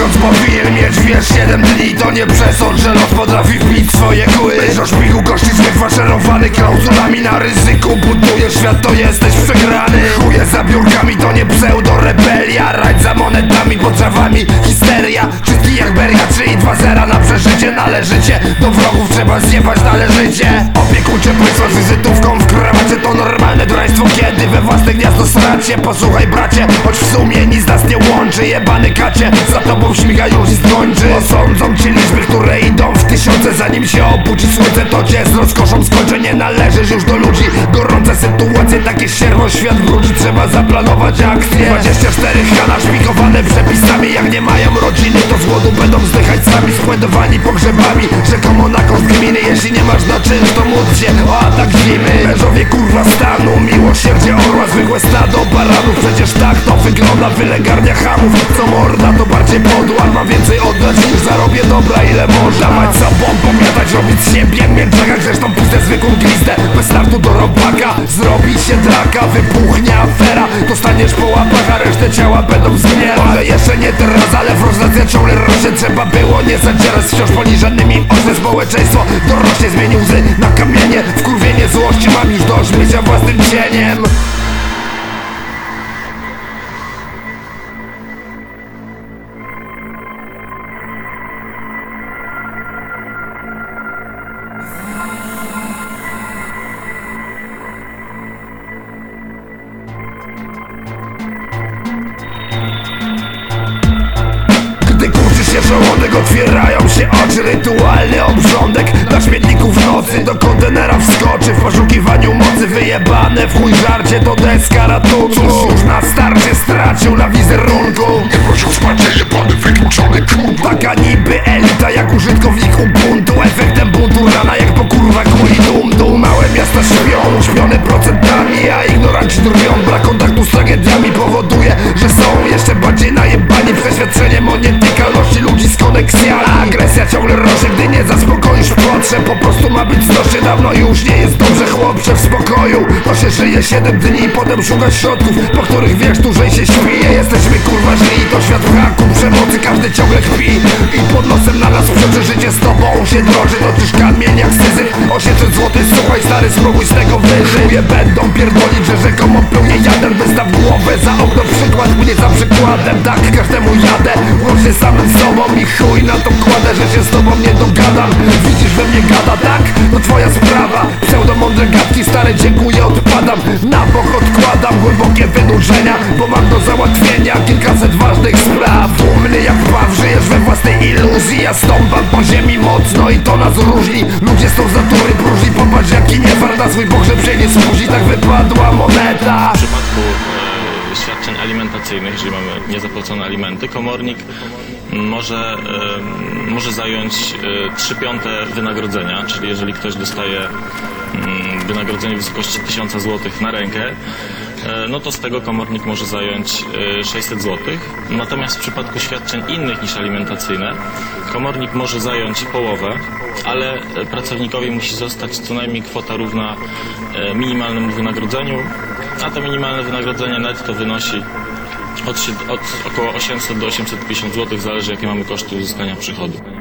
miesiąc powinien mieć, wiesz, 7 dni. To nie przesąd, że los potrafi wbić swoje kły. Myśl o szpiku, kości złych faszerowany klauzulami na ryzyku. Budujesz świat, to jesteś przegrany. Chuje za biurkami, to nie pseudo-rebelia. Rajdź za monetami, pod drzewami histeria. Czystki jak beria, 3 i 2 zera na przeżycie. Należycie, do wrogów trzeba zjebać należycie. Opiekuńcze państwo z wizytówką w krawacie to normalne draństwo, kiedy we własne gniazdo sracie. Posłuchaj bracie, choć w sumie nic nas nie łączy. Jebany kacie, za tobą śmiga już i skończy. Osądzą ci liczby, które idą w tysiące. Zanim się obudzi słońce, to cię z rozkoszą skończy. Nie należysz już do ludzi, gorące sytuacje, takie sierwo świat wróci. Trzeba zaplanować akcję. 24 hana szpikowane przepisami. Jak nie mają rodziny, to z głodu będą zdychać sami. Spłędowani pogrzebami, rzekomo na koszt gminy. Jeśli nie masz na czynsz, to módl się o atak zimy. Mężowie kurwa stanu, miłosierdzie orła, zwykłe stado baranów. Przecież tak to wygląda wylegarnia hamów. Co morda, to bardziej podła. Mam więcej oddać niż zarobię dobra, ile można. Mać sobą, pomiatać, robić siebie, mięczakach. Zresztą puste zwykłą glistę, bez startu do robaka. Zrobi się draka, wybuchnie afera. Dostaniesz po łapach, a resztę ciała będą zgnielać. Ale jeszcze nie teraz, ale frustracja ciągle rośnie. Trzeba było nie zadzierać wciąż poniżanymi oczne. Społeczeństwo dorośnie, zmieni łzy na kamienie. Wkurwienie złości, mam już dość mycia własnym cieniem. Gdy kurczy się żołądek, otwierają się oczy. Rytualny obrządek na śmietniku w nocy. Do kontenera wskoczy w poszukiwaniu mocy. Wyjebane w chuj żarcie, to deska ratunku. Cóż, już na starcie stracił na wizerunku. Nie prosił wsparcia, jebany wykluczony kurwa. Taka niby elita jak użytkownik Ubuntu. Efektem buntu rana jak po kurwa kuli dum. Małe miasta śpią, uśpione procentami, a ignoranci drwią. Brak kontaktu z tragediami powoduje, że są jeszcze bardziej najebani. Przeświadczeniem o nietykalności ludzi z koneksjami. Agresja ciągle rośnie, gdy nie zaspokoisz potrzeb. Po prostu ma być znośnie, dawno już nie jest dobrze, chłopcze, w spokoju. To się żyje 7 dni, potem szukasz środków, po których wiesz, dłużej się śpije. Jesteśmy kurwa źli, to świat w haku przemocy, każdy ciągle kpi. I pod nosem na nas przeczy, życie z tobą się droży. Toczysz kamień jak syzyf, 800 zł, słuchaj stary, spróbuj z tego wyżyć. Chuje będą pierdolić, że rzekomo pełnię jadem. Wystaw głowę za okno, przykład mnie za przykładem. Tak, każdemu jadę, łącznie samym sobą. I chuj na to kładę, że się z tobą nie dogadam. Widzisz, we mnie gada, tak? To twoja sprawa. Pseudomądre gadki stare, dziękuję, odpadam. Na bok odkładam głębokie wynurzenia, bo mam do załatwienia kilkaset ważnych spraw. Dumny jak paw, żyjesz we własnej iluzji. Ja stąpam po ziemi mocno i to nas różni. Ludzie są z natury próżni, popatrz jaki niefart na swój pogrzeb się nie służy. Tak wypadła moneta. W przypadku świadczeń alimentacyjnych, jeżeli mamy niezapłacone alimenty, komornik może zająć 3/5 wynagrodzenia, czyli jeżeli ktoś dostaje wynagrodzenie w wysokości 1000 zł na rękę, no to z tego komornik może zająć 600 zł. Natomiast w przypadku świadczeń innych niż alimentacyjne, komornik może zająć połowę, ale pracownikowi musi zostać co najmniej kwota równa minimalnemu wynagrodzeniu, a to minimalne wynagrodzenie netto wynosi od około 800 do 850 zł, zależy jakie mamy koszty uzyskania przychodu.